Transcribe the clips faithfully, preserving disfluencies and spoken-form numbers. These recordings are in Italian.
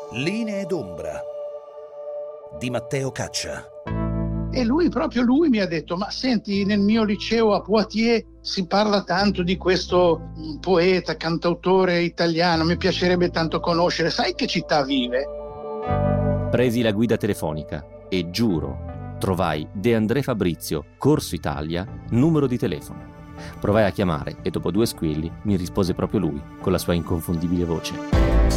Linee d'ombra di Matteo Caccia. E lui, proprio lui, mi ha detto: ma senti, nel mio liceo a Poitiers si parla tanto di questo poeta, cantautore italiano, mi piacerebbe tanto conoscere, sai che città vive? Presi la guida telefonica e giuro, trovai De André Fabrizio, Corso Italia, numero di telefono. Provai a chiamare e dopo due squilli mi rispose proprio lui, con la sua inconfondibile voce.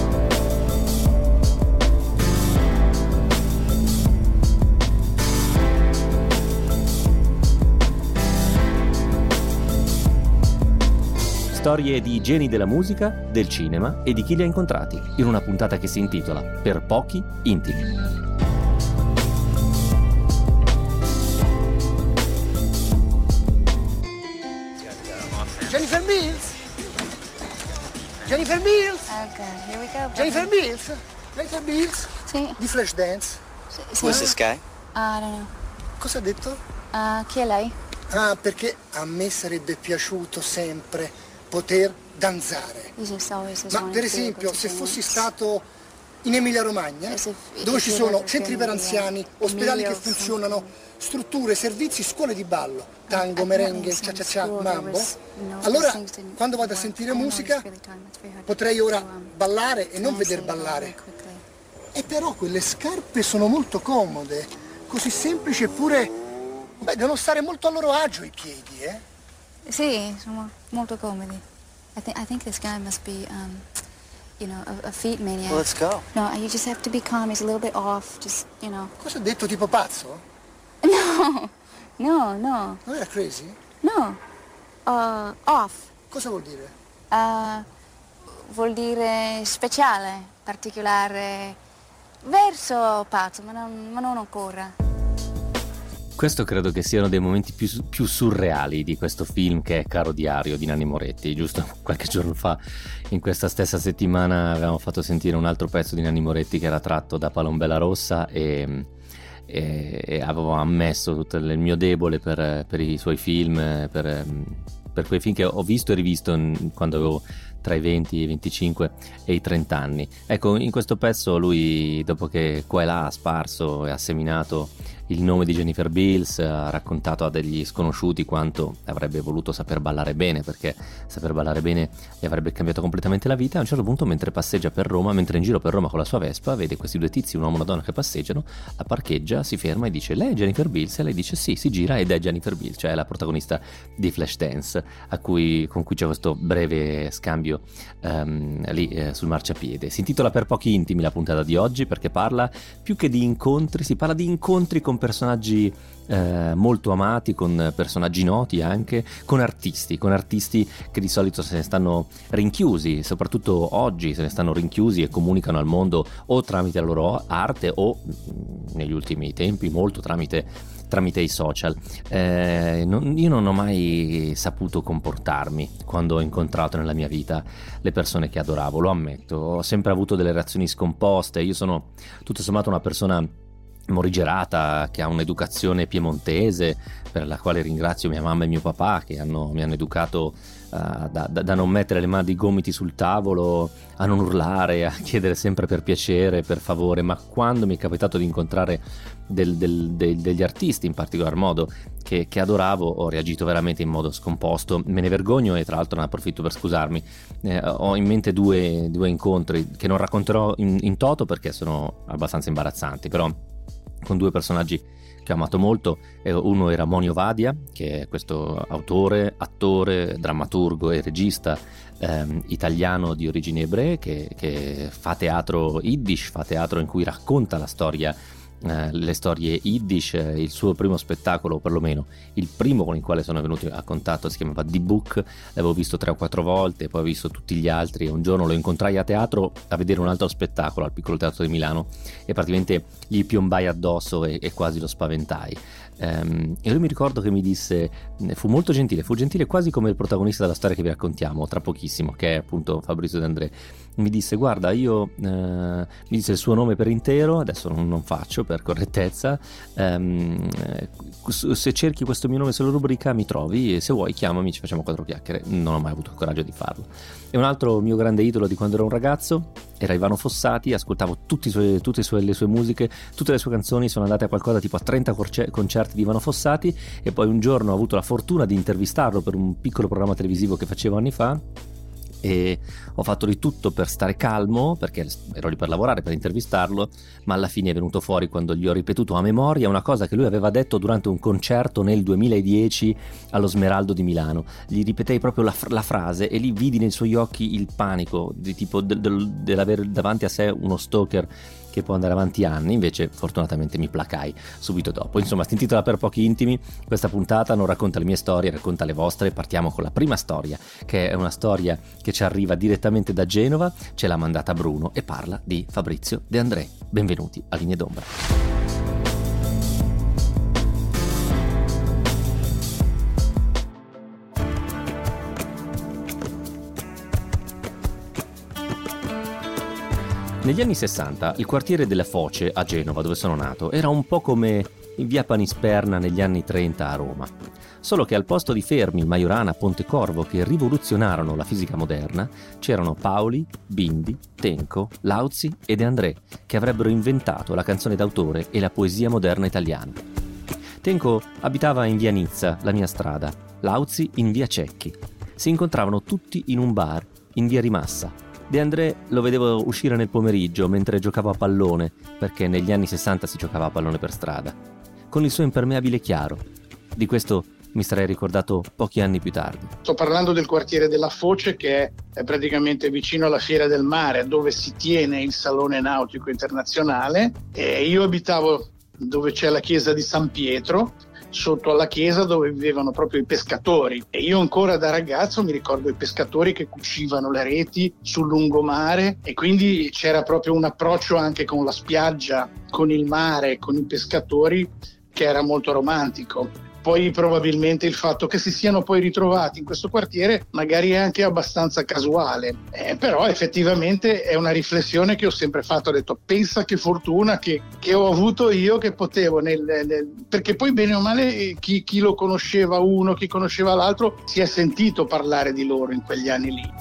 Storie di geni della musica, del cinema e di chi li ha incontrati, in una puntata che si intitola Per pochi intimi. Jennifer Mills? Jennifer Mills? Ok, here we go. Jennifer Mills? Jennifer Mills? Sì. Di Flashdance? Sì, sì. Who's this guy? Ah, I don't know. Cosa ha detto? Uh, chi è lei? Ah, perché a me sarebbe piaciuto sempre poter danzare. Ma per esempio, se fossi stato in Emilia Romagna, dove ci sono centri per anziani, ospedali che funzionano, strutture, servizi, scuole di ballo, tango, merengue, cha-cha-cha, mambo, allora quando vado a sentire musica potrei ora ballare e non veder ballare. E però quelle scarpe sono molto comode, così semplici, eppure beh, devono stare molto a loro agio i piedi, eh? Sì, sono molto comodi. I think I think this guy must be, um, you know, a, a feet maniac. Well, let's go. No, you just have to be calm. He's a little bit off. Just, you know. Cosa ha detto, tipo pazzo? No, no, no. Non era crazy? No. Uh, off. Cosa vuol dire? Uh, vuol dire speciale, particolare, verso pazzo, ma non, ma non ancora. Questo credo che siano dei momenti più, più surreali di questo film che è Caro Diario di Nanni Moretti. Giusto qualche giorno fa, in questa stessa settimana, avevamo fatto sentire un altro pezzo di Nanni Moretti che era tratto da Palombella Rossa e, e, e avevo ammesso tutto il mio debole per, per i suoi film, per, per quei film che ho visto e rivisto quando avevo tra i venti, i venticinque e i trenta anni. Ecco, in questo pezzo lui, dopo che qua e là ha sparso e ha seminato il nome di Jennifer Beals, ha raccontato a degli sconosciuti quanto avrebbe voluto saper ballare bene, perché saper ballare bene gli avrebbe cambiato completamente la vita. A un certo punto, mentre passeggia per Roma, mentre è in giro per Roma con la sua Vespa, vede questi due tizi, un uomo e una donna che passeggiano, la parcheggia, si ferma e dice: lei è Jennifer Beals? E lei dice sì, si gira ed è Jennifer Beals, cioè la protagonista di Flashdance, a cui, con cui c'è questo breve scambio um, lì eh, sul marciapiede. Si intitola Per pochi intimi la puntata di oggi, perché parla più che di incontri, si parla di incontri con personaggi eh, molto amati, con personaggi noti anche, con artisti, con artisti che di solito se ne stanno rinchiusi, soprattutto oggi se ne stanno rinchiusi e comunicano al mondo o tramite la loro arte o negli ultimi tempi molto tramite tramite i social. Eh, non, io non ho mai saputo comportarmi quando ho incontrato nella mia vita le persone che adoravo, lo ammetto. Ho sempre avuto delle reazioni scomposte. Io sono tutto sommato una persona morigerata, che ha un'educazione piemontese, per la quale ringrazio mia mamma e mio papà, che hanno, mi hanno educato uh, da, da, da non mettere le mani di gomiti sul tavolo, a non urlare, a chiedere sempre per piacere, per favore. Ma quando mi è capitato di incontrare del, del, del, degli artisti in particolar modo che, che adoravo, ho reagito veramente in modo scomposto. Me ne vergogno e tra l'altro ne approfitto per scusarmi. Eh, ho in mente due, due incontri che non racconterò in, in toto perché sono abbastanza imbarazzanti, però con due personaggi che ho amato molto. Uno era Monio Vadia, che è questo autore, attore, drammaturgo e regista ehm, italiano di origini ebree che, che fa teatro yiddish, fa teatro in cui racconta la storia, eh, le storie yiddish. Il suo primo spettacolo, o perlomeno il primo con il quale sono venuto a contatto, si chiamava The Book. L'avevo visto tre o quattro volte, poi ho visto tutti gli altri e un giorno lo incontrai a teatro a vedere un altro spettacolo al Piccolo Teatro di Milano e praticamente gli piombai addosso e, e quasi lo spaventai. Um, e lui mi ricordo che mi disse, fu molto gentile, fu gentile quasi come il protagonista della storia che vi raccontiamo tra pochissimo, che è appunto Fabrizio De André. Mi disse: guarda, io uh, mi disse il suo nome per intero, adesso non, non faccio per correttezza, um, se cerchi questo mio nome sulla rubrica mi trovi e se vuoi chiamami, ci facciamo quattro chiacchiere. Non ho mai avuto il coraggio di farlo. E un altro mio grande idolo di quando ero un ragazzo Era Ivano Fossati, ascoltavo tutti i suoi, tutte le sue, le sue musiche, tutte le sue canzoni, sono andate a qualcosa tipo a trenta concerti di Ivano Fossati, e poi un giorno ho avuto la fortuna di intervistarlo per un piccolo programma televisivo che facevo anni fa, e ho fatto di tutto per stare calmo, perché ero lì per lavorare, per intervistarlo, ma alla fine è venuto fuori, quando gli ho ripetuto a memoria una cosa che lui aveva detto durante un concerto nel duemiladieci allo Smeraldo di Milano. Gli ripetei proprio la, la frase, e lì vidi nei suoi occhi il panico di tipo del, del, dell'avere davanti a sé uno stalker che può andare avanti anni. Invece fortunatamente mi placai subito dopo. Insomma, si intitola Per pochi intimi questa puntata, non racconta le mie storie, racconta le vostre. Partiamo con la prima storia, che è una storia che ci arriva direttamente da Genova, ce l'ha mandata Bruno e parla di Fabrizio De André. Benvenuti a Linee d'Ombra. Negli anni sessanta il quartiere della Foce a Genova, dove sono nato, era un po' come in via Panisperna negli anni trenta a Roma. Solo che al posto di Fermi, Majorana, Pontecorvo, che rivoluzionarono la fisica moderna, c'erano Paoli, Bindi, Tenco, Lauzi e De André, che avrebbero inventato la canzone d'autore e la poesia moderna italiana. Tenco abitava in via Nizza, la mia strada, Lauzi in via Cecchi. Si incontravano tutti in un bar, in via Rimassa. De André lo vedevo uscire nel pomeriggio mentre giocavo a pallone, perché negli anni sessanta si giocava a pallone per strada, con il suo impermeabile chiaro. Di questo mi sarei ricordato pochi anni più tardi. Sto parlando del quartiere della Foce, che è praticamente vicino alla Fiera del Mare, dove si tiene il Salone Nautico Internazionale, e io abitavo dove c'è la chiesa di San Pietro, sotto alla chiesa dove vivevano proprio i pescatori, e io ancora da ragazzo mi ricordo i pescatori che cucivano le reti sul lungomare, e quindi c'era proprio un approccio anche con la spiaggia, con il mare, con i pescatori, che era molto romantico. Poi probabilmente il fatto che si siano poi ritrovati in questo quartiere magari è anche abbastanza casuale, eh, però effettivamente è una riflessione che ho sempre fatto. Ho detto, pensa che fortuna che, che ho avuto io, che potevo nel, nel, perché poi bene o male chi, chi lo conosceva uno, chi conosceva l'altro, si è sentito parlare di loro in quegli anni lì.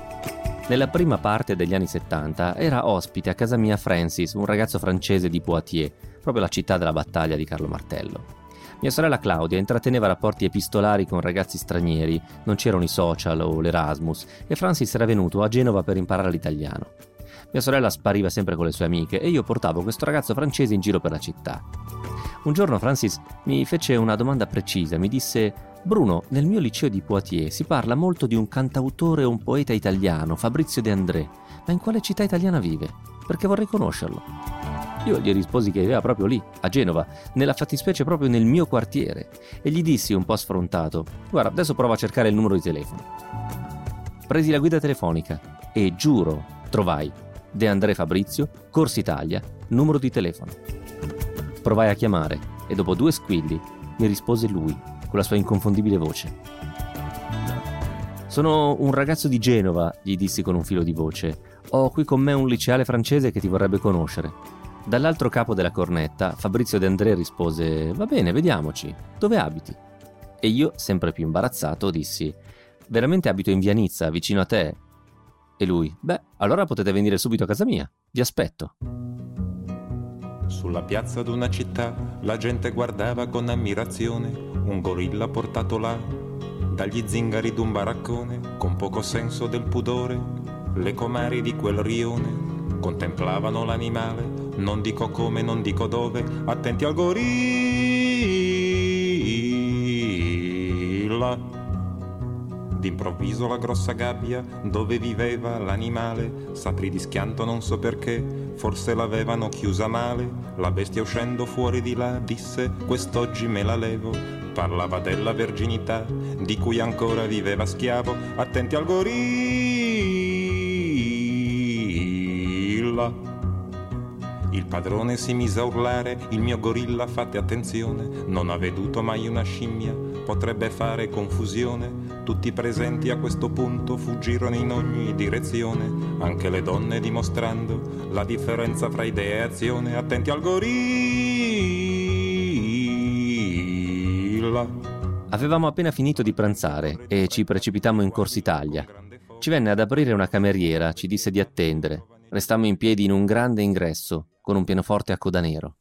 Nella prima parte degli anni settanta era ospite a casa mia Francis, un ragazzo francese di Poitiers, proprio la città della battaglia di Carlo Martello. Mia sorella Claudia intratteneva rapporti epistolari con ragazzi stranieri, non c'erano i social o l'Erasmus, e Francis era venuto a Genova per imparare l'italiano. Mia sorella spariva sempre con le sue amiche e io portavo questo ragazzo francese in giro per la città. Un giorno Francis mi fece una domanda precisa, mi disse: Bruno, nel mio liceo di Poitiers si parla molto di un cantautore e un poeta italiano, Fabrizio De André, ma in quale città italiana vive? Perché vorrei conoscerlo. Io gli risposi che viveva proprio lì, a Genova, nella fattispecie proprio nel mio quartiere, e gli dissi un po' sfrontato: guarda, adesso prova a cercare il numero di telefono. Presi la guida telefonica e giuro, trovai De André Fabrizio, Corsa Italia, numero di telefono. Provai a chiamare e dopo due squilli mi rispose lui, con la sua inconfondibile voce. Sono un ragazzo di Genova, gli dissi con un filo di voce. Ho qui con me un liceale francese che ti vorrebbe conoscere. Dall'altro capo della cornetta, Fabrizio De André rispose: va bene, vediamoci. Dove abiti? E io, sempre più imbarazzato, dissi: veramente abito in via Nizza, vicino a te? E lui: beh, allora potete venire subito a casa mia. Vi aspetto. Sulla piazza d'una città la gente guardava con ammirazione un gorilla portato là dagli zingari d'un baraccone, con poco senso del pudore. Le comari di quel rione contemplavano l'animale, non dico come, non dico dove, attenti al gorilla. D'improvviso la grossa gabbia dove viveva l'animale s'aprì di schianto, non so perché, forse l'avevano chiusa male. La bestia uscendo fuori di là disse: quest'oggi me la levo. Parlava della verginità di cui ancora viveva schiavo, attenti al gorilla. Il padrone si mise a urlare: il mio gorilla, fate attenzione, non ha veduto mai una scimmia, potrebbe fare confusione. Tutti presenti a questo punto fuggirono in ogni direzione, anche le donne dimostrando la differenza fra idea e azione. Attenti al gorilla. Avevamo appena finito di pranzare e ci precipitammo in Corsa Italia. Ci venne ad aprire una cameriera, ci disse di attendere. Restammo in piedi in un grande ingresso con un pianoforte a coda nero.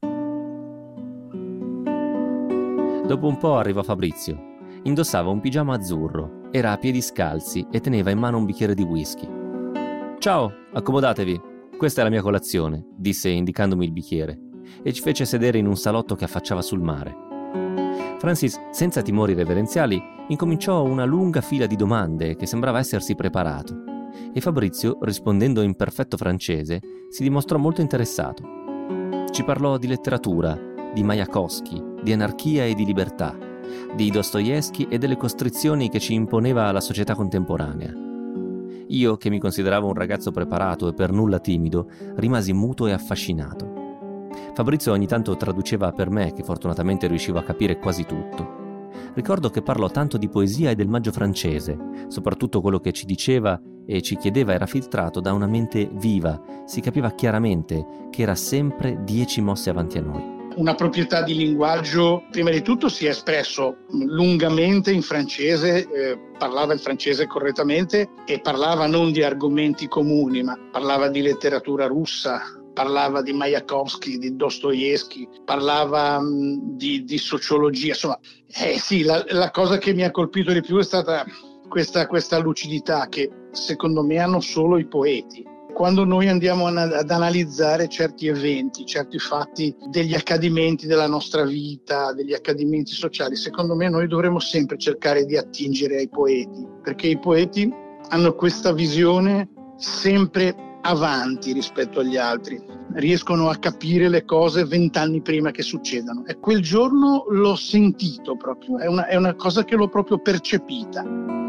Dopo un po' arrivò Fabrizio. Indossava un pigiama azzurro, era a piedi scalzi e teneva in mano un bicchiere di whisky. «Ciao, accomodatevi. Questa è la mia colazione», disse indicandomi il bicchiere, e ci fece sedere in un salotto che affacciava sul mare. Francis, senza timori reverenziali, incominciò una lunga fila di domande che sembrava essersi preparato, e Fabrizio, rispondendo in perfetto francese, si dimostrò molto interessato. Ci parlò di letteratura, di Majakovskij, di anarchia e di libertà, di Dostoevskij e delle costrizioni che ci imponeva la società contemporanea. Io, che mi consideravo un ragazzo preparato e per nulla timido, rimasi muto e affascinato. Fabrizio ogni tanto traduceva per me, che fortunatamente riuscivo a capire quasi tutto. Ricordo che parlò tanto di poesia e del maggio francese, soprattutto quello che ci diceva e ci chiedeva era filtrato da una mente viva, si capiva chiaramente che era sempre dieci mosse avanti a noi. Una proprietà di linguaggio, prima di tutto si è espresso lungamente in francese, eh, parlava il francese correttamente e parlava non di argomenti comuni, ma parlava di letteratura russa, parlava di Majakovskij, di Dostoevskij, parlava mh, di, di sociologia, insomma, eh sì, la, la cosa che mi ha colpito di più è stata questa, questa lucidità che secondo me hanno solo i poeti. Quando noi andiamo ad analizzare certi eventi, certi fatti degli accadimenti della nostra vita, degli accadimenti sociali, secondo me noi dovremmo sempre cercare di attingere ai poeti, perché i poeti hanno questa visione sempre avanti rispetto agli altri, riescono a capire le cose vent'anni prima che succedano. E quel giorno l'ho sentito proprio, è una, è una cosa che l'ho proprio percepita.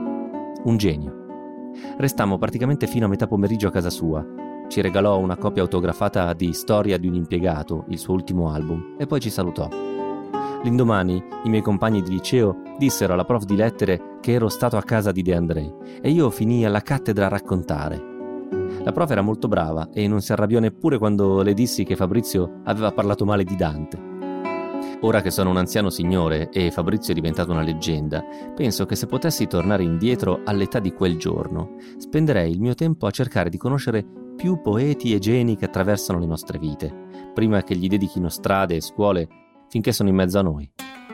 Un genio. Restammo praticamente fino a metà pomeriggio a casa sua. Ci regalò una copia autografata di Storia di un impiegato, il suo ultimo album, e poi ci salutò. L'indomani i miei compagni di liceo dissero alla prof di lettere che ero stato a casa di De André e io finii alla cattedra a raccontare. La prof era molto brava e non si arrabbiò neppure quando le dissi che Fabrizio aveva parlato male di Dante. Ora che sono un anziano signore e Fabrizio è diventato una leggenda, penso che se potessi tornare indietro all'età di quel giorno, spenderei il mio tempo a cercare di conoscere più poeti e geni che attraversano le nostre vite, prima che gli dedichino strade e scuole finché sono in mezzo a noi.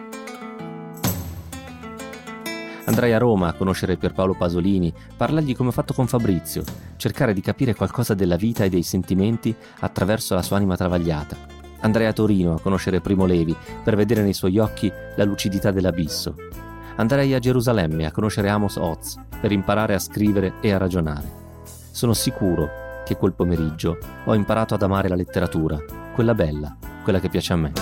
Andrai a Roma a conoscere Pierpaolo Pasolini, parlargli come ho fatto con Fabrizio, cercare di capire qualcosa della vita e dei sentimenti attraverso la sua anima travagliata. Andrei a Torino a conoscere Primo Levi per vedere nei suoi occhi la lucidità dell'abisso. Andrei a Gerusalemme a conoscere Amos Oz per imparare a scrivere e a ragionare. Sono sicuro che quel pomeriggio ho imparato ad amare la letteratura, quella bella, quella che piace a me.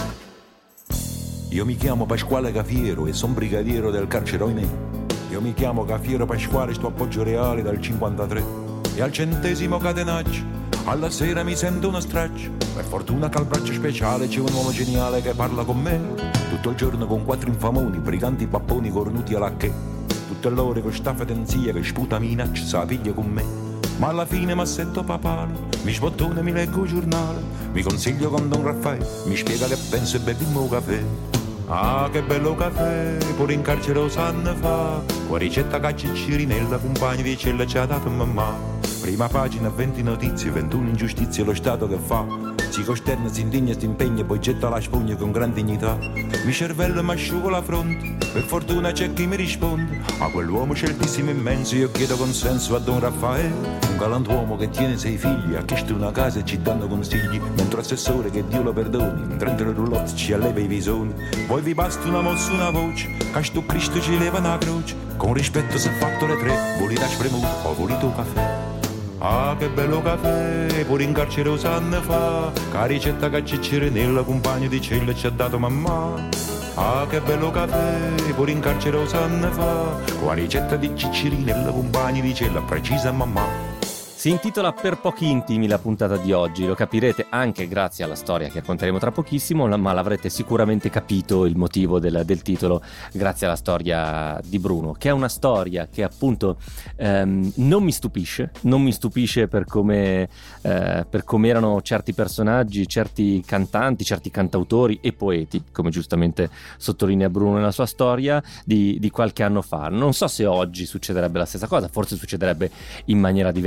Io mi chiamo Pasquale Cafiero e son brigadiero del carcere Oinè. Io mi chiamo Cafiero Pasquale, sto a Poggio Reale dal cinquantatré e al centesimo catenaccio alla sera mi sento uno straccio. Per fortuna che al braccio speciale c'è un uomo geniale che parla con me tutto il giorno con quattro infamoni, briganti papponi cornuti alla che. Tutte l'ore con sta fedenzia che sputa minaccia sa piglia con me. Ma alla fine m'assetto papale, mi sbottone, mi leggo il giornale, mi consiglio con Don Raffaele, mi spiega che penso e bevimmo un caffè. Ah, che bello caffè, pure in carcere lo sanno fa, qua ricetta caccia e cirinella, compagni di cella ci ha dato mamma. Prima pagina, venti notizie, ventuno ingiustizie, lo Stato che fa, si costerna, si indigna, si impegna, poi getta la spugna con gran dignità. Mi cervello mi asciugo la fronte, per fortuna c'è chi mi risponde, a quell'uomo sceltissimo immenso io chiedo consenso a Don Raffaele, un galantuomo che tiene sei figli, ha chiesto una casa e ci danno consigli, mentre l'assessore, che Dio lo perdoni, in trenta roulotte ci alleva i visoni. Poi vi basta una mossa, una voce, che sto Cristo ci leva una croce, con rispetto si è fatto le tre, volete spremuto o volete un caffè. Ah, che bello caffè, pure in carcere lo sanno fa, che ricetta che cirinella, compagno di cella ci ha dato mamma. Ah, che bello caffè, pure in carcere lo sanno fa, con ricetta di ciccirinella, compagni di cella, precisa mamma. Si intitola Per pochi intimi la puntata di oggi, lo capirete anche grazie alla storia che racconteremo tra pochissimo, ma l'avrete sicuramente capito il motivo del, del titolo grazie alla storia di Bruno, che è una storia che appunto ehm, non mi stupisce, non mi stupisce per come, eh, per come erano certi personaggi, certi cantanti, certi cantautori e poeti, come giustamente sottolinea Bruno nella sua storia, di, di qualche anno fa. Non so se oggi succederebbe la stessa cosa, forse succederebbe in maniera diversa,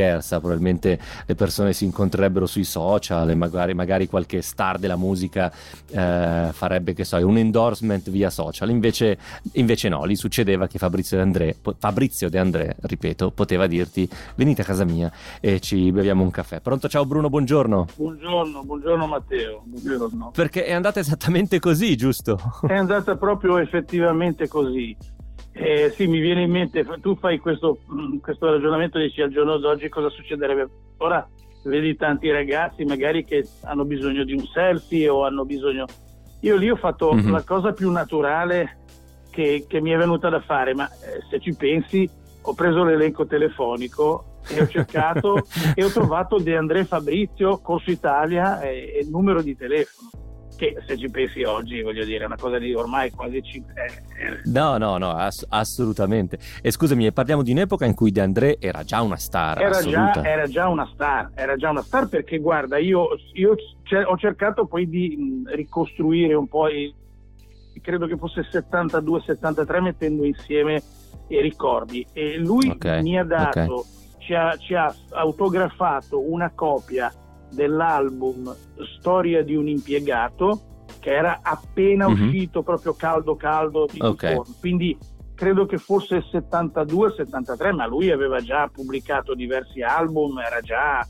probabilmente le persone si incontrerebbero sui social e magari, magari qualche star della musica eh, farebbe, che so, un endorsement via social. Invece, invece no, lì succedeva che Fabrizio De André, Fabrizio De André, ripeto, poteva dirti: venite a casa mia e ci beviamo un caffè. Pronto? Ciao Bruno, buongiorno. Buongiorno, buongiorno Matteo. Buongiorno. Perché è andata esattamente così, giusto? È andata proprio effettivamente così. Eh, sì, mi viene in mente, tu fai questo, questo ragionamento, dici al giorno d'oggi cosa succederebbe. Ora vedi tanti ragazzi magari che hanno bisogno di un selfie o hanno bisogno... Io lì ho fatto mm-hmm. la cosa più naturale che, che mi è venuta da fare, ma eh, se ci pensi, ho preso l'elenco telefonico e ho cercato e ho trovato De André Fabrizio, Corso Italia e, e il numero di telefono, che se ci pensi oggi, voglio dire, è una cosa di ormai quasi cinque... No, no, no, ass- assolutamente. E scusami, parliamo di un'epoca in cui De André era già una star era assoluta. Già, era già una star, era già una star perché guarda, io, io c- ho cercato poi di mh, ricostruire un po', i, credo che fosse settantadue settantatré, mettendo insieme i ricordi, e lui okay, mi ha dato, okay. ci, ha, ci ha autografato una copia dell'album Storia di un impiegato, che era appena mm-hmm. uscito, proprio caldo caldo di okay. ritorno. Quindi credo che fosse settantadue settantatré, ma lui aveva già pubblicato diversi album, era già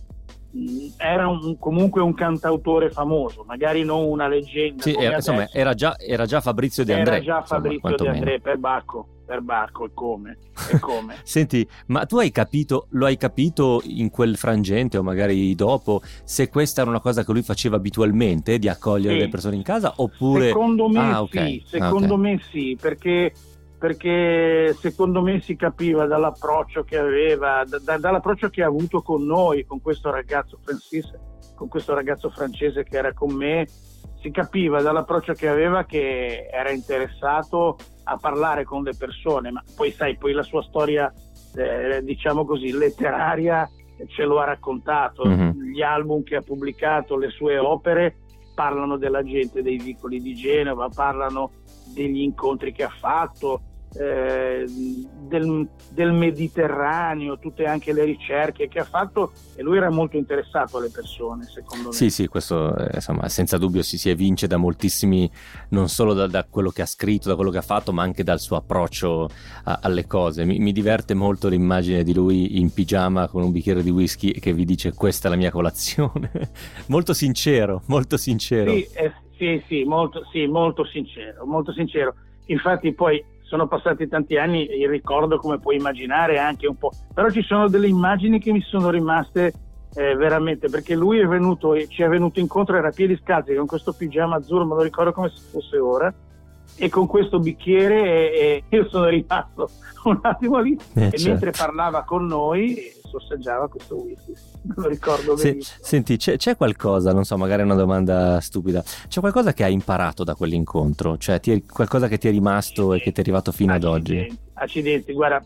era un, comunque un cantautore famoso, magari non una leggenda. Sì, era, insomma, era già, era già Fabrizio De André. Era già Fabrizio insomma, De André per Bacco, per Bacco e come, e come. Senti, ma tu hai capito, lo hai capito in quel frangente o magari dopo, se questa era una cosa che lui faceva abitualmente, di accogliere sì. le persone in casa, oppure... Secondo me ah, sì, okay. secondo okay. me sì, perché... perché secondo me si capiva dall'approccio che aveva, da, dall'approccio che ha avuto con noi, con questo ragazzo Francis, con questo ragazzo francese che era con me, si capiva dall'approccio che aveva che era interessato a parlare con le persone, ma poi sai, poi la sua storia, eh, diciamo così, letteraria ce lo ha raccontato, mm-hmm. gli album che ha pubblicato, le sue opere parlano della gente dei vicoli di Genova, parlano degli incontri che ha fatto, eh, del, del Mediterraneo, tutte anche le ricerche che ha fatto, e lui era molto interessato alle persone, secondo me. Sì, sì, questo eh, insomma senza dubbio si, si evince da moltissimi, non solo da, da quello che ha scritto, da quello che ha fatto, ma anche dal suo approccio a, alle cose. Mi, mi diverte molto l'immagine di lui in pigiama con un bicchiere di whisky che vi dice: questa è la mia colazione. Molto sincero, molto sincero. Sì, eh, sì, sì, molto, sì, molto sincero, molto sincero. Infatti poi sono passati tanti anni, il ricordo, come puoi immaginare, anche un po', però ci sono delle immagini che mi sono rimaste eh, veramente, perché lui è venuto, ci è venuto incontro, era a piedi scalzi con questo pigiama azzurro, me lo ricordo come se fosse ora, e con questo bicchiere, e, e io sono rimasto un attimo lì, eh, e certo. mentre parlava con noi sorseggiava questo whisky, me lo ricordo benissimo. Se, senti, c'è, c'è qualcosa, non so, magari è una domanda stupida, c'è qualcosa che hai imparato da quell'incontro? Cioè ti è, qualcosa che ti è rimasto e che ti è arrivato fino accidenti, ad oggi? Accidenti, guarda,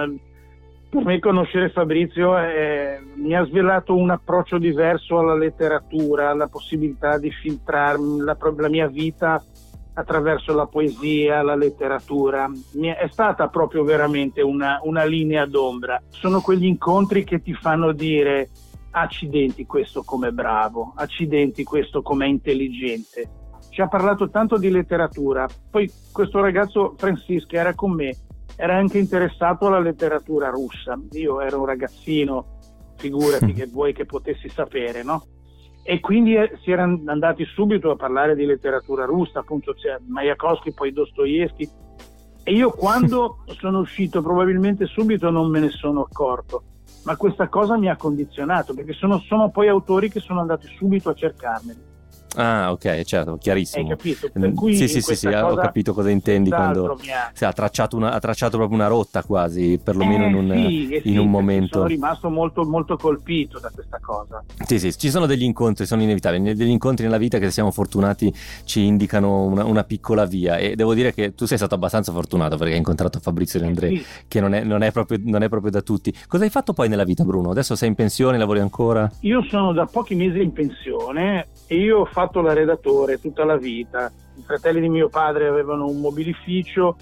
per me conoscere Fabrizio eh, mi ha svelato un approccio diverso alla letteratura, la possibilità di filtrarmi la, la mia vita attraverso la poesia, la letteratura. È stata proprio veramente una, una linea d'ombra. Sono quegli incontri che ti fanno dire: accidenti, questo com'è bravo, accidenti, questo com'è intelligente. Ci ha parlato tanto di letteratura. Poi questo ragazzo Francis che era con me era anche interessato alla letteratura russa. Io ero un ragazzino, figurati che vuoi che potessi sapere, no? E quindi eh, si erano andati subito a parlare di letteratura russa, appunto c'è Majakovskij, poi Dostoevskij, e io quando sono uscito probabilmente subito non me ne sono accorto, ma questa cosa mi ha condizionato, perché sono, sono poi autori che sono andati subito a cercarmeli. Ah, ok, certo, chiarissimo. Hai capito? Per cui sì, sì, sì, sì, ho capito cosa intendi quando ha... Sì, ha, tracciato una, ha tracciato proprio una rotta quasi, perlomeno eh, in un, sì, in sì, un momento. Sono rimasto molto, molto colpito da questa cosa. Sì, sì, ci sono degli incontri, sono inevitabili, degli incontri nella vita che, se siamo fortunati, ci indicano una, una piccola via, e devo dire che tu sei stato abbastanza fortunato perché hai incontrato Fabrizio De André, sì. che non è, non, è proprio, non è proprio da tutti. Cosa hai fatto poi nella vita, Bruno? Adesso sei in pensione, lavori ancora? Io sono da pochi mesi in pensione e io ho fatto la redattore tutta la vita. I fratelli di mio padre avevano un mobilificio,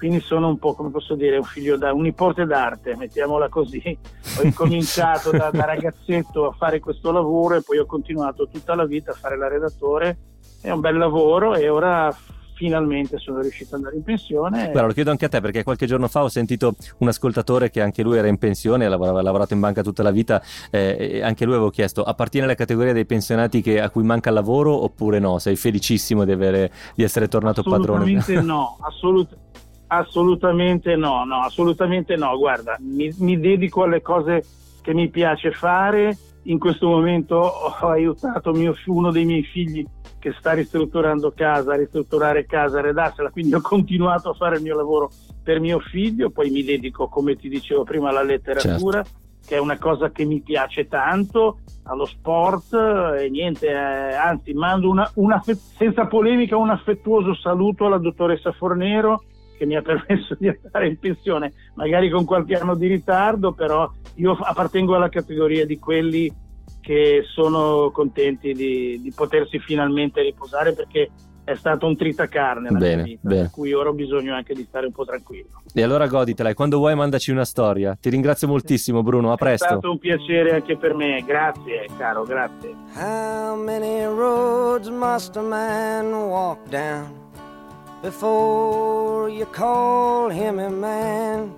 quindi sono un po', come posso dire, un figlio da un nipote d'arte, mettiamola così. Ho incominciato da, da ragazzetto a fare questo lavoro e poi ho continuato tutta la vita a fare la redattore. È un bel lavoro e ora finalmente sono riuscito ad andare in pensione. Guarda, lo chiedo anche a te, perché qualche giorno fa ho sentito un ascoltatore che anche lui era in pensione, lavorava, ha lavorato in banca tutta la vita, eh, e anche lui avevo chiesto: appartiene alla categoria dei pensionati che, a cui manca il lavoro oppure no? Sei felicissimo di, avere, di essere tornato padrone? Assolutamente no, assolut- assolutamente no, no, assolutamente no. Guarda, mi, mi dedico alle cose che mi piace fare. In questo momento ho aiutato mio, uno dei miei figli che sta ristrutturando casa, a ristrutturare casa, arredarsela, quindi ho continuato a fare il mio lavoro per mio figlio, poi mi dedico, come ti dicevo prima, alla letteratura, certo, che è una cosa che mi piace tanto, allo sport e niente, eh, anzi mando una, una, senza polemica un affettuoso saluto alla dottoressa Fornero, che mi ha permesso di andare in pensione, magari con qualche anno di ritardo, però io appartengo alla categoria di quelli che sono contenti di, di potersi finalmente riposare, perché è stato un tritacarne la bene, mia vita, bene. Per cui ora ho bisogno anche di stare un po' tranquillo. E allora goditela, e quando vuoi mandaci una storia. Ti ringrazio moltissimo, Bruno, a presto. È stato un piacere anche per me, grazie caro, grazie. How many roads must a man walk down before you call him a man?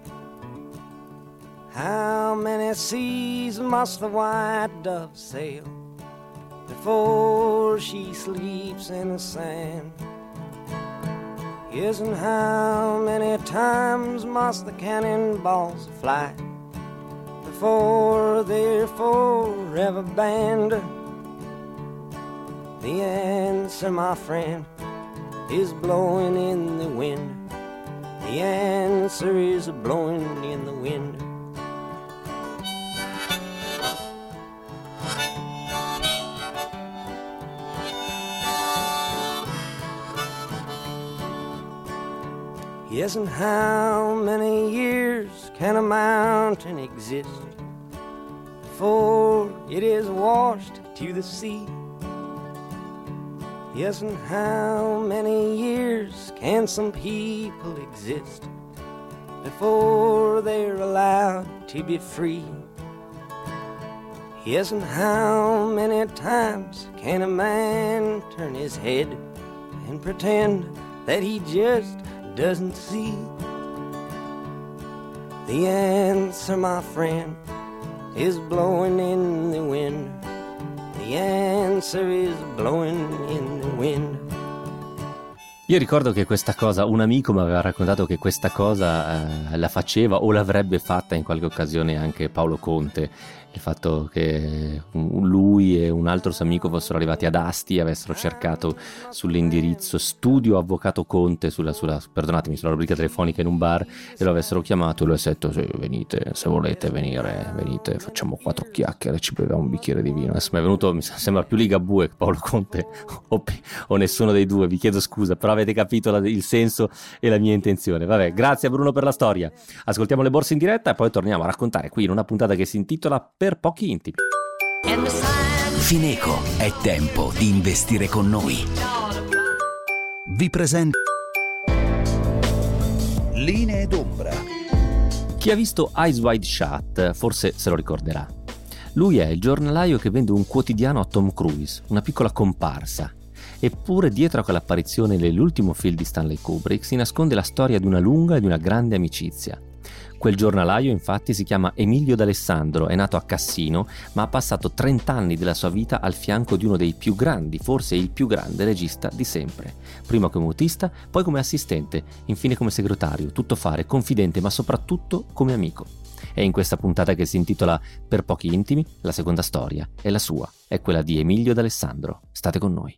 How many seas must the white dove sail before she sleeps in the sand? Yes, and how many times must the cannonballs fly before they're forever banned? The answer, my friend, is blowing in the wind. The answer is blowing in the wind. Yes, and how many years can a mountain exist before it is washed to the sea? Yes, and how many years can some people exist before they're allowed to be free? Yes, and how many times can a man turn his head and pretend that he just doesn't see? The answer, my friend, is blowing in the wind. The answer is blowing in the wind. Io ricordo che questa cosa, un amico mi aveva raccontato che questa cosa eh, la faceva o l'avrebbe fatta in qualche occasione anche Paolo Conte. Il fatto che lui e un altro suo amico fossero arrivati ad Asti, avessero cercato sull'indirizzo Studio Avvocato Conte, sulla, sulla, perdonatemi, sulla rubrica telefonica in un bar, e lo avessero chiamato e lui ha detto: sì, venite, se volete venire, venite, facciamo quattro chiacchiere, ci beviamo un bicchiere di vino. Adesso mi è venuto, mi sembra più Ligabue che Paolo Conte o, o nessuno dei due, vi chiedo scusa, però avete capito la, il senso e la mia intenzione. Vabbè, grazie a Bruno per la storia. Ascoltiamo le borse in diretta e poi torniamo a raccontare qui in una puntata che si intitola Per pochi intimi. Fineco, è tempo di investire con noi. Vi presento Linee d'ombra. Chi ha visto Eyes Wide Shut forse se lo ricorderà. Lui è il giornalaio che vende un quotidiano a Tom Cruise, una piccola comparsa. Eppure dietro a quell'apparizione nell'ultimo film di Stanley Kubrick si nasconde la storia di una lunga e di una grande amicizia. Quel giornalaio infatti si chiama Emilio D'Alessandro, è nato a Cassino, ma ha passato trenta anni della sua vita al fianco di uno dei più grandi, forse il più grande regista di sempre. Prima come autista, poi come assistente, infine come segretario, tuttofare, confidente, ma soprattutto come amico. E in questa puntata che si intitola Per pochi intimi, la seconda storia è la sua, è quella di Emilio D'Alessandro. State con noi.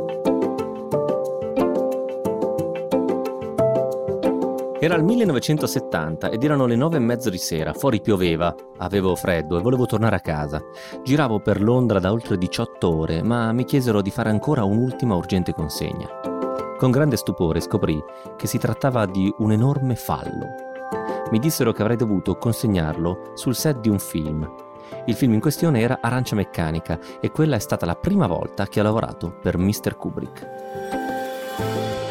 Era il millenovecentosettanta ed erano le nove e mezzo di sera, fuori pioveva, avevo freddo e volevo tornare a casa. Giravo per Londra da oltre diciotto ore, ma mi chiesero di fare ancora un'ultima urgente consegna. Con grande stupore scoprì che si trattava di un enorme fallo. Mi dissero che avrei dovuto consegnarlo sul set di un film. Il film in questione era Arancia Meccanica e quella è stata la prima volta che ho lavorato per mister Kubrick.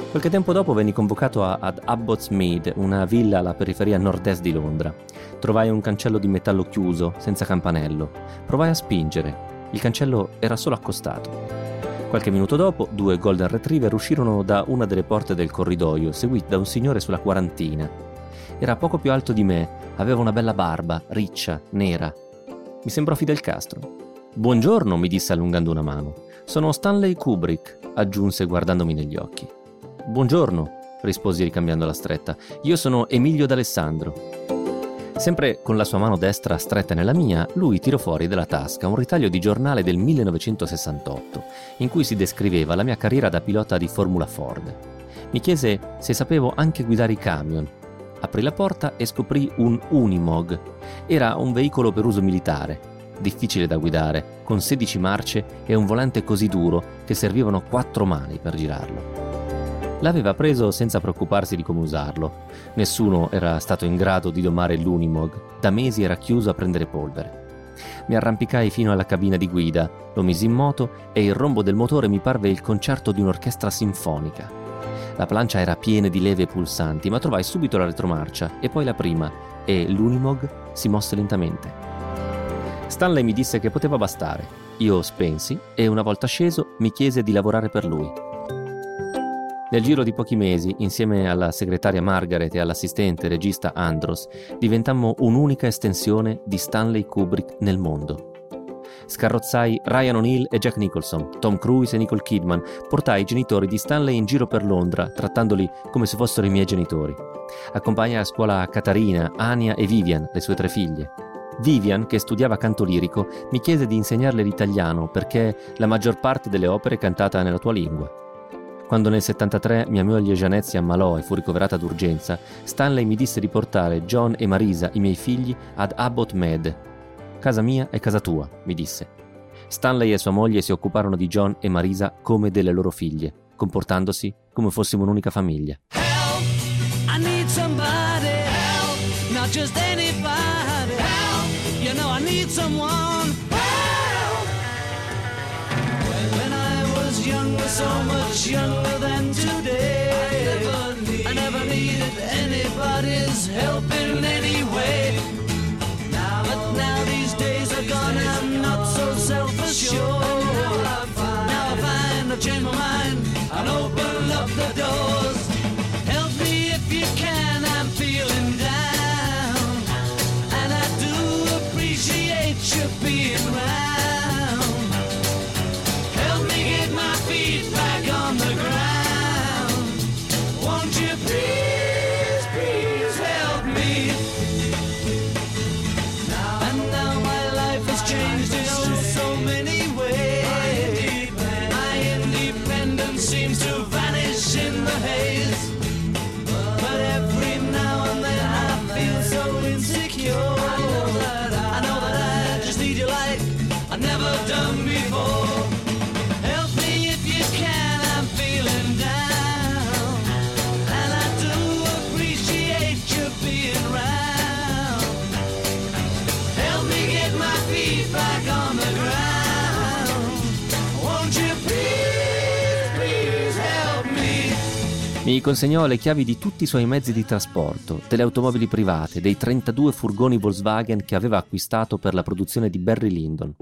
Qualche tempo dopo venni convocato a, ad Abbots Mead, una villa alla periferia nord-est di Londra. Trovai un cancello di metallo chiuso, senza campanello. Provai a spingere. Il cancello era solo accostato. Qualche minuto dopo, due golden retriever uscirono da una delle porte del corridoio, seguiti da un signore sulla quarantina. Era poco più alto di me, aveva una bella barba, riccia, nera. Mi sembrò Fidel Castro. «Buongiorno», mi disse allungando una mano. «Sono Stanley Kubrick», aggiunse guardandomi negli occhi. «Buongiorno», risposi ricambiando la stretta. «Io sono Emilio D'Alessandro». Sempre con la sua mano destra stretta nella mia, lui tirò fuori dalla tasca un ritaglio di giornale del millenovecentosessantotto, in cui si descriveva la mia carriera da pilota di Formula Ford. Mi chiese se sapevo anche guidare i camion. Aprì la porta e scoprì un Unimog. Era un veicolo per uso militare, difficile da guidare, con sedici marce e un volante così duro che servivano quattro mani per girarlo. L'aveva preso senza preoccuparsi di come usarlo. Nessuno era stato in grado di domare l'Unimog. Da mesi era chiuso a prendere polvere. Mi arrampicai fino alla cabina di guida, lo misi in moto e il rombo del motore mi parve il concerto di un'orchestra sinfonica. La plancia era piena di leve e pulsanti, ma trovai subito la retromarcia e poi la prima e l'Unimog si mosse lentamente. Stanley mi disse che poteva bastare. Io spensi e una volta sceso mi chiese di lavorare per lui. Nel giro di pochi mesi, insieme alla segretaria Margaret e all'assistente regista Andros, diventammo un'unica estensione di Stanley Kubrick nel mondo. Scarrozzai Ryan O'Neal e Jack Nicholson, Tom Cruise e Nicole Kidman, portai i genitori di Stanley in giro per Londra, trattandoli come se fossero i miei genitori. Accompagnai a scuola Catarina, Ania e Vivian, le sue tre figlie. Vivian, che studiava canto lirico, mi chiese di insegnarle l'italiano perché la maggior parte delle opere è cantata nella tua lingua. Quando nel settantatré mia moglie Jeanette si ammalò e fu ricoverata d'urgenza, Stanley mi disse di portare John e Marisa, i miei figli, ad Abbot Mead. «Casa mia è casa tua», mi disse. Stanley e sua moglie si occuparono di John e Marisa come delle loro figlie, comportandosi come fossimo un'unica famiglia. Help, I need somebody, help, not just anybody, help, you know I need someone, help. When I was younger, so much younger than today, I never, need, I never needed anybody's help in any way. Now, but now these days are gone, I'm not so self-assured. Now I find, now I find I've changed my mind and open up the doors. Help me if you can, I'm feeling down, and I do appreciate you being around. Help me get my feet back on the ground. Won't you please, please help me? Now, and now my life has changed in oh so many ways. My independence seems to vanish in the haze. But every now and then I feel so insecure. I know that I, I know that I just need you like I've never done before. Help me if you can, I'm feeling down, and I do appreciate you being around. Help me get my feet back on the ground. Won't you please, please help me? Mi consegnò le chiavi di tutti i suoi mezzi di trasporto, delle automobili private, dei trentadue furgoni Volkswagen che aveva acquistato per la produzione di Barry Lyndon.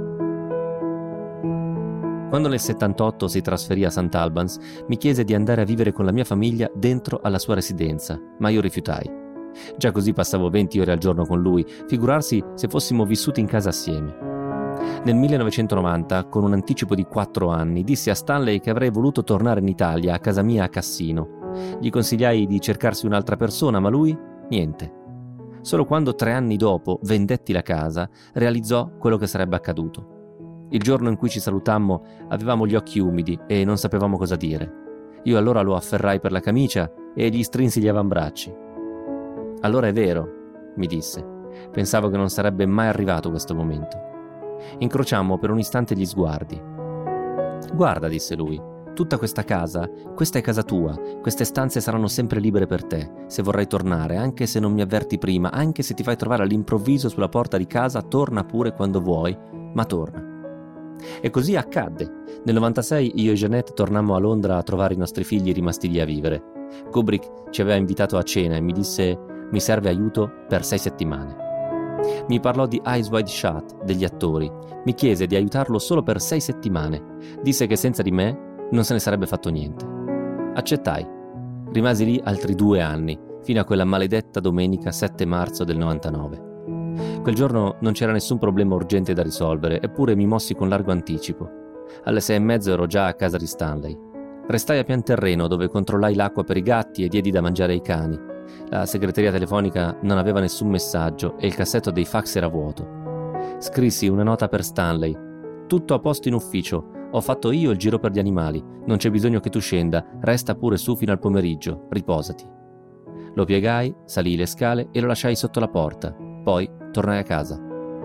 Quando nel settantotto si trasferì a Saint Albans, mi chiese di andare a vivere con la mia famiglia dentro alla sua residenza, ma io rifiutai. Già così passavo venti ore al giorno con lui, figurarsi se fossimo vissuti in casa assieme. Nel millenovecentonovanta, con un anticipo di quattro anni, dissi a Stanley che avrei voluto tornare in Italia, a casa mia a Cassino. Gli consigliai di cercarsi un'altra persona, ma lui, niente. Solo quando tre anni dopo vendetti la casa, realizzò quello che sarebbe accaduto. Il giorno in cui ci salutammo avevamo gli occhi umidi e non sapevamo cosa dire. Io allora lo afferrai per la camicia e gli strinsi gli avambracci. «Allora è vero», mi disse. Pensavo che non sarebbe mai arrivato questo momento. Incrociammo per un istante gli sguardi. «Guarda», disse lui, «tutta questa casa, questa è casa tua, queste stanze saranno sempre libere per te. Se vorrai tornare, anche se non mi avverti prima, anche se ti fai trovare all'improvviso sulla porta di casa, torna pure quando vuoi, ma torna». E così accadde. Nel novantasei io e Jeanette tornammo a Londra a trovare i nostri figli rimasti lì a vivere. Kubrick ci aveva invitato a cena e mi disse: mi serve aiuto per sei settimane. Mi parlò di Eyes Wide Shut, degli attori. Mi chiese di aiutarlo solo per sei settimane. Disse che senza di me non se ne sarebbe fatto niente. Accettai. Rimasi lì altri due anni, fino a quella maledetta domenica sette marzo del novantanove. Quel giorno non c'era nessun problema urgente da risolvere, eppure mi mossi con largo anticipo. Alle sei e mezzo ero già a casa di Stanley. Restai a pian terreno, dove controllai l'acqua per i gatti e diedi da mangiare ai cani. La segreteria telefonica non aveva nessun messaggio e il cassetto dei fax era vuoto. Scrissi una nota per Stanley: tutto a posto in ufficio, ho fatto io il giro per gli animali, non c'è bisogno che tu scenda, resta pure su fino al pomeriggio, riposati. Lo piegai, salii le scale e lo lasciai sotto la porta, poi tornai a casa.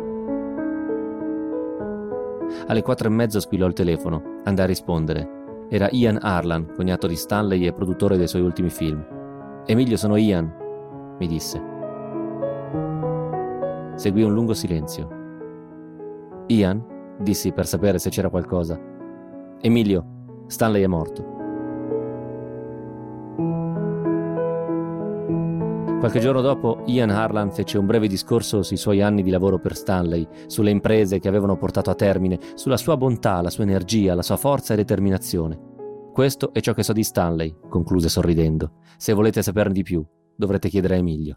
Alle quattro e mezzo squillò il telefono, andai a rispondere. Era Ian Harlan, cognato di Stanley e produttore dei suoi ultimi film. Emilio, sono Ian, mi disse. Seguì un lungo silenzio. Ian? Dissi per sapere se c'era qualcosa. Emilio, Stanley è morto. Qualche giorno dopo Ian Harlan fece un breve discorso sui suoi anni di lavoro per Stanley, sulle imprese che avevano portato a termine, sulla sua bontà, la sua energia, la sua forza e determinazione. Questo è ciò che so di Stanley, concluse sorridendo. Se volete saperne di più, dovrete chiedere a Emilio.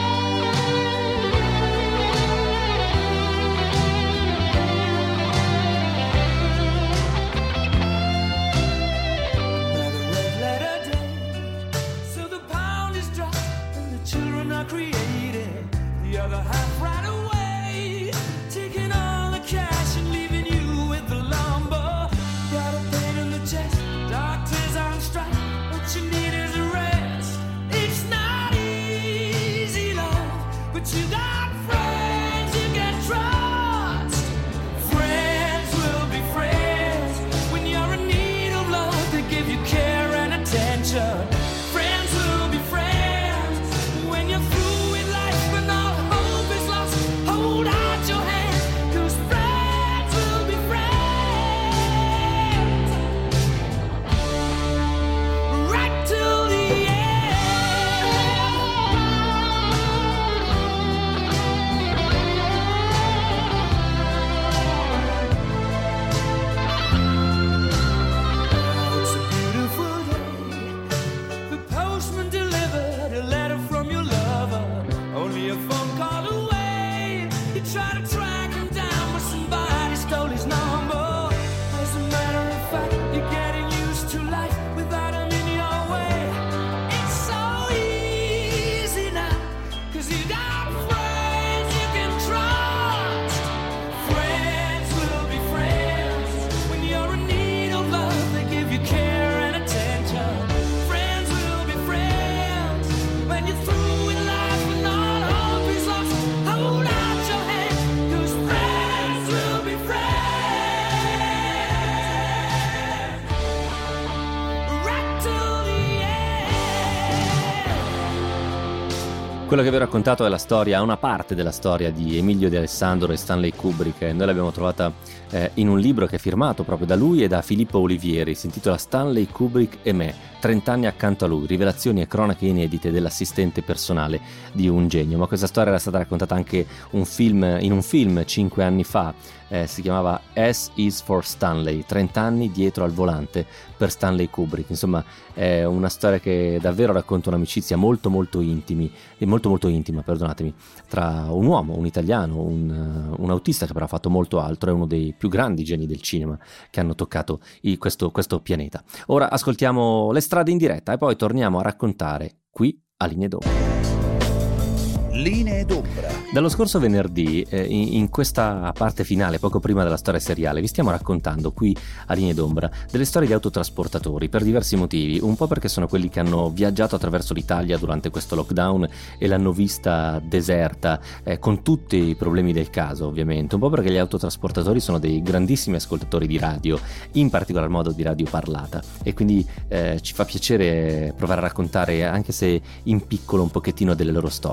Quello che vi ho raccontato è la storia, una parte della storia di Emilio De Alessandro e Stanley Kubrick. Noi l'abbiamo trovata eh, in un libro che è firmato proprio da lui e da Filippo Olivieri. Si intitola Stanley Kubrick e me, trent'anni accanto a lui, rivelazioni e cronache inedite dell'assistente personale di un genio. Ma questa storia era stata raccontata anche un film, in un film cinque anni fa. Eh, si chiamava S is for Stanley, trent'anni dietro al volante per Stanley Kubrick. Insomma, è una storia che davvero racconta un'amicizia molto molto intimi e molto molto intima, perdonatemi, tra un uomo, un italiano, un, un autista che però ha fatto molto altro, è uno dei più grandi geni del cinema che hanno toccato i, questo, questo pianeta. Ora ascoltiamo Le strade in diretta e poi torniamo a raccontare qui a Linee d'Ombra. Linee d'Ombra. Dallo scorso venerdì, eh, in, in questa parte finale, poco prima della storia seriale, vi stiamo raccontando qui a Linee d'Ombra delle storie di autotrasportatori per diversi motivi. Un po' perché sono quelli che hanno viaggiato attraverso l'Italia durante questo lockdown e l'hanno vista deserta, eh, con tutti i problemi del caso ovviamente. Un po' perché gli autotrasportatori sono dei grandissimi ascoltatori di radio, in particolar modo di radio parlata, e quindi eh, ci fa piacere provare a raccontare, anche se in piccolo, un pochettino delle loro storie.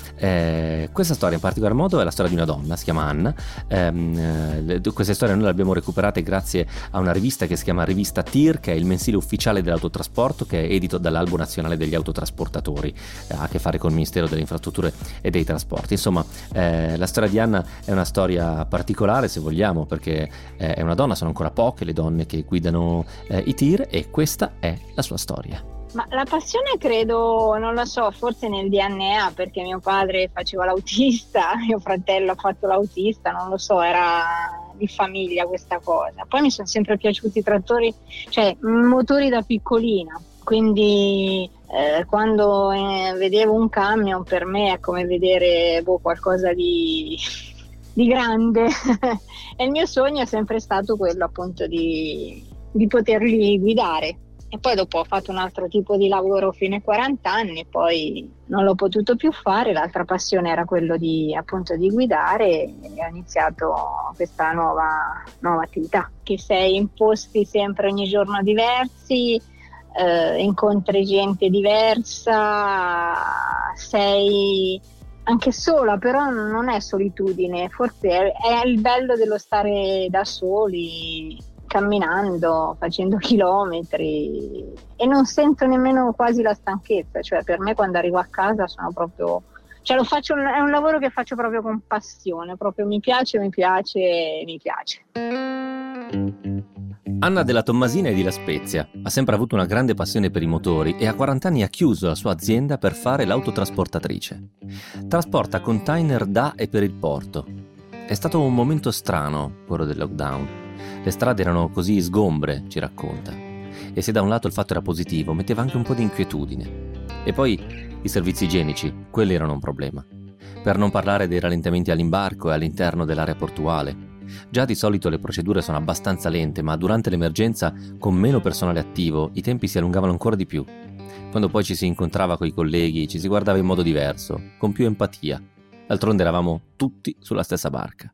Eh, questa storia in particolar modo è la storia di una donna, si chiama Anna. Eh, queste storie noi le abbiamo recuperate grazie a una rivista che si chiama Rivista T I R, che è il mensile ufficiale dell'autotrasporto, che è edito dall'Albo Nazionale degli Autotrasportatori, eh, ha a che fare con il Ministero delle Infrastrutture e dei Trasporti. Insomma, eh, la storia di Anna è una storia particolare, se vogliamo, perché eh, è una donna, sono ancora poche le donne che guidano eh, i T I R, e questa è la sua storia. Ma la passione credo, non lo so, forse nel D N A, perché mio padre faceva l'autista, mio fratello ha fatto l'autista, non lo so, era di famiglia questa cosa. Poi mi sono sempre piaciuti i trattori, cioè motori da piccolina, quindi eh, quando eh, vedevo un camion per me è come vedere boh, qualcosa di, di grande e il mio sogno è sempre stato quello appunto di, di poterli guidare. E poi dopo ho fatto un altro tipo di lavoro fino ai quaranta anni, poi non l'ho potuto più fare. L'altra passione era quello di appunto di guidare, e ho iniziato questa nuova, nuova attività, che sei in posti sempre ogni giorno diversi, eh, incontri gente diversa, sei anche sola, però non è solitudine, forse è, è il bello dello stare da soli, camminando, facendo chilometri, e non sento nemmeno quasi la stanchezza. Cioè per me quando arrivo a casa sono proprio, cioè lo faccio, è un lavoro che faccio proprio con passione, proprio mi piace, mi piace, mi piace. Anna della Tommasina è di La Spezia, ha sempre avuto una grande passione per i motori e a quaranta anni ha chiuso la sua azienda per fare l'autotrasportatrice. Trasporta container da e per il porto. È stato un momento strano quello del lockdown. Le strade erano così sgombre, ci racconta, e se da un lato il fatto era positivo, metteva anche un po' di inquietudine. E poi i servizi igienici, quelli erano un problema. Per non parlare dei rallentamenti all'imbarco e all'interno dell'area portuale. Già di solito le procedure sono abbastanza lente, ma durante l'emergenza, con meno personale attivo, i tempi si allungavano ancora di più. Quando poi ci si incontrava coi colleghi, ci si guardava in modo diverso, con più empatia. D'altronde eravamo tutti sulla stessa barca.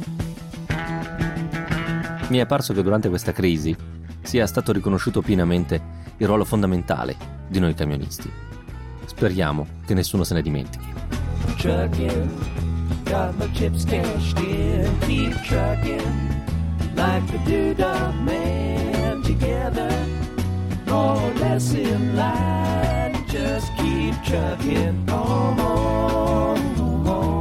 Mi è parso che durante questa crisi sia stato riconosciuto pienamente il ruolo fondamentale di noi camionisti. Speriamo che nessuno se ne dimentichi. Trucking, got my chips cashed in, keep trucking, like the doodah man, together, more or less in line, just keep trucking on, on, on.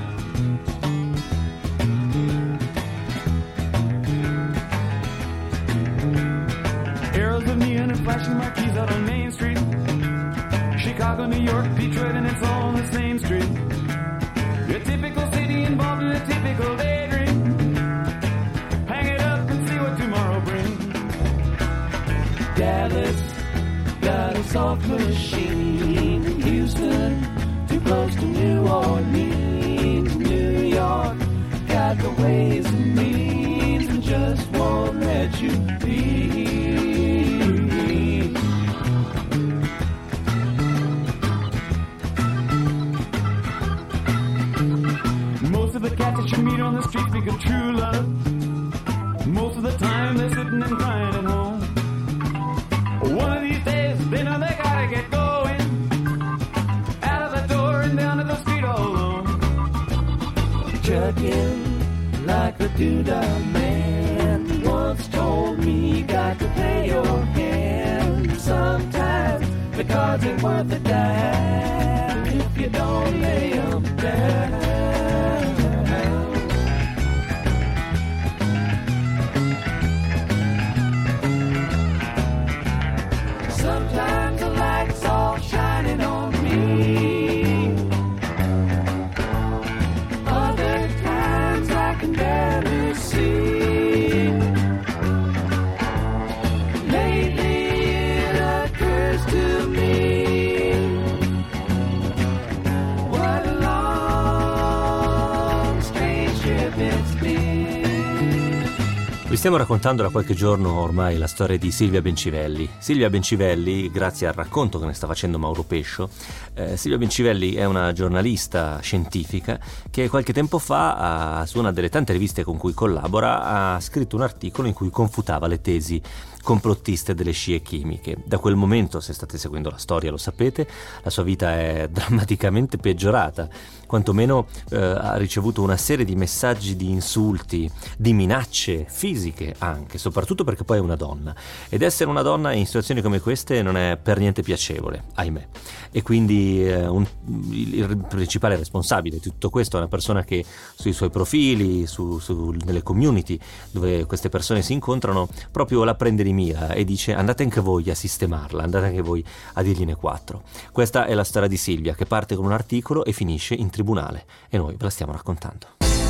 Arrows of neon and flashing marquees out on Main Street, Chicago, New York, Detroit, and it's all on the same street. A typical city involved in a typical daydream. Hang it up and see what tomorrow brings. Dallas got a soft machine. Houston, too close to New Orleans. New York got the ways and means and just won't let you be. The cats that you meet on the street speak of true love. Most of the time they're sitting and crying at home. One of these days they know they gotta get going, out of the door and down to the street all alone. Chugging like a doodah man once told me, you got to pay your hand. Sometimes the cards ain't worth a dime if you don't lay them down. Sometimes the light's all shining on me. Other times I can barely see. Lately it occurs to me what a long Vi stiamo raccontando da qualche giorno ormai la storia di Silvia Bencivelli. Silvia Bencivelli, grazie al racconto che ne sta facendo Mauro Pescio, eh, Silvia Bencivelli è una giornalista scientifica che qualche tempo fa, a, su una delle tante riviste con cui collabora, ha scritto un articolo in cui confutava le tesi complottiste delle scie chimiche. Da quel momento, se state seguendo la storia lo sapete, la sua vita è drammaticamente peggiorata, quantomeno eh, ha ricevuto una serie di messaggi di insulti, di minacce fisiche anche, soprattutto perché poi è una donna, ed essere una donna in situazioni come queste non è per niente piacevole, ahimè. E quindi eh, un, il, il principale responsabile di tutto questo è una persona che sui suoi profili, su, su, nelle community dove queste persone si incontrano, proprio la prende di mira e dice: andate anche voi a sistemarla, andate anche voi a dirgliene quattro. Questa è la storia di Silvia, che parte con un articolo e finisce in tribunale, e noi ve la stiamo raccontando.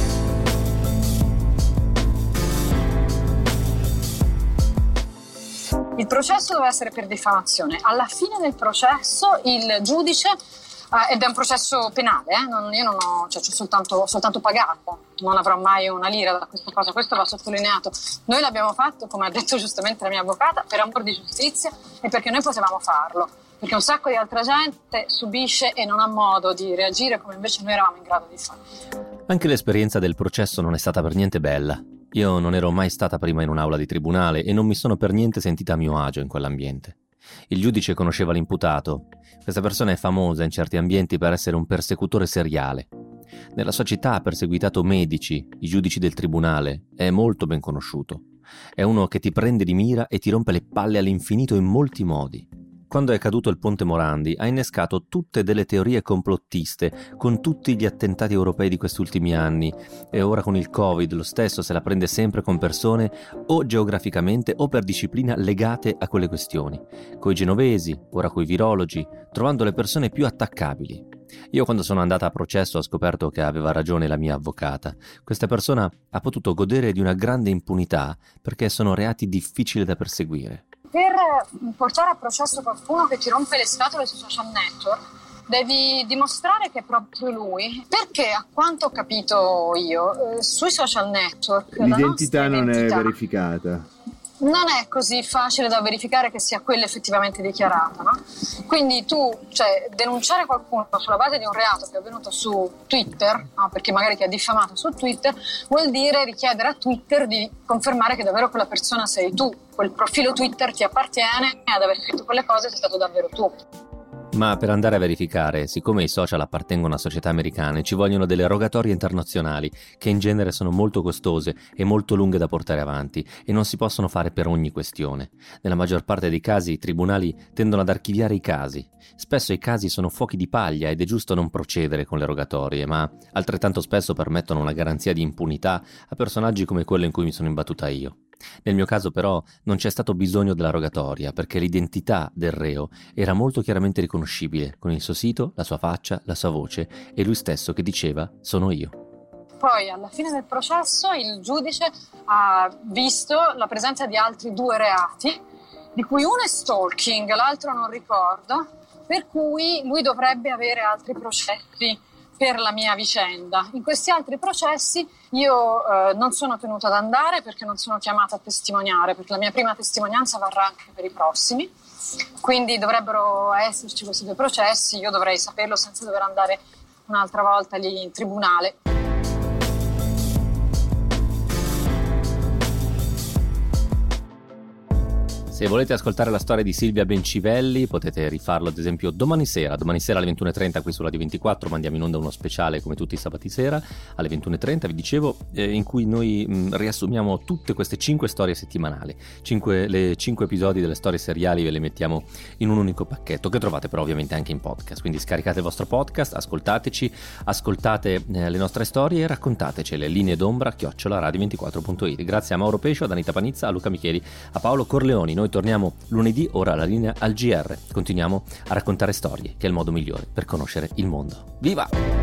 Il processo doveva essere per diffamazione. Alla fine del processo il giudice, eh, ed è un processo penale, eh, non, io non ho, cioè, c'ho soltanto, soltanto pagato, non avrò mai una lira da questa cosa, questo va sottolineato. Noi l'abbiamo fatto, come ha detto giustamente la mia avvocata, per amor di giustizia e perché noi potevamo farlo, perché un sacco di altra gente subisce e non ha modo di reagire come invece noi eravamo in grado di fare. Anche l'esperienza del processo non è stata per niente bella. Io non ero mai stata prima in un'aula di tribunale e non mi sono per niente sentita a mio agio in quell'ambiente. Il giudice conosceva l'imputato. Questa persona è famosa in certi ambienti per essere un persecutore seriale. Nella sua città ha perseguitato medici, i giudici del tribunale, è molto ben conosciuto. È uno che ti prende di mira e ti rompe le palle all'infinito in molti modi. Quando è caduto il ponte Morandi ha innescato tutte delle teorie complottiste con tutti gli attentati europei di questi ultimi anni, e ora con il Covid lo stesso se la prende sempre con persone o geograficamente o per disciplina legate a quelle questioni, coi genovesi, ora coi virologi, trovando le persone più attaccabili. Io quando sono andata a processo ho scoperto che aveva ragione la mia avvocata. Questa persona ha potuto godere di una grande impunità perché sono reati difficili da perseguire. Per portare a processo qualcuno che ti rompe le scatole sui social network devi dimostrare che è proprio lui, perché a quanto ho capito io eh, sui social network l'identità non identità è verificata. Non è così facile da verificare che sia quella effettivamente dichiarata, no? Quindi tu, cioè, denunciare qualcuno sulla base di un reato che è avvenuto su Twitter, no? Perché magari ti ha diffamato su Twitter, vuol dire richiedere a Twitter di confermare che davvero quella persona sei tu, quel profilo Twitter ti appartiene e ad aver scritto quelle cose sei stato davvero tu. Ma per andare a verificare, siccome i social appartengono a società americane, ci vogliono delle rogatorie internazionali che in genere sono molto costose e molto lunghe da portare avanti e non si possono fare per ogni questione. Nella maggior parte dei casi i tribunali tendono ad archiviare i casi. Spesso i casi sono fuochi di paglia ed è giusto non procedere con le rogatorie, ma altrettanto spesso permettono una garanzia di impunità a personaggi come quello in cui mi sono imbattuta io. Nel mio caso però non c'è stato bisogno della rogatoria perché l'identità del reo era molto chiaramente riconoscibile con il suo sito, la sua faccia, la sua voce e lui stesso che diceva sono io. Poi alla fine del processo il giudice ha visto la presenza di altri due reati, di cui uno è stalking, l'altro non ricordo, per cui lui dovrebbe avere altri processi per la mia vicenda. In questi altri processi io eh, non sono tenuta ad andare perché non sono chiamata a testimoniare, perché la mia prima testimonianza varrà anche per i prossimi, quindi dovrebbero esserci questi due processi, io dovrei saperlo senza dover andare un'altra volta lì in tribunale. Se volete ascoltare la storia di Silvia Bencivelli potete rifarlo ad esempio domani sera, domani sera alle ventuno e trenta qui su Radio ventiquattro mandiamo in onda uno speciale come tutti i sabati sera alle ventuno e trenta, vi dicevo, eh, in cui noi mh, riassumiamo tutte queste cinque storie settimanali, cinque, le cinque episodi delle storie seriali ve le mettiamo in un unico pacchetto che trovate però ovviamente anche in podcast, quindi scaricate il vostro podcast, ascoltateci, ascoltate eh, le nostre storie e raccontatecele, linee d'ombra chiocciola radio ventiquattro punto it. Grazie a Mauro Pescio, ad Anita Panizza, a Luca Micheli, a Paolo Corleoni. Noi torniamo lunedì, ora alla linea al G R. Continuiamo a raccontare storie, che è il modo migliore per conoscere il mondo. Viva!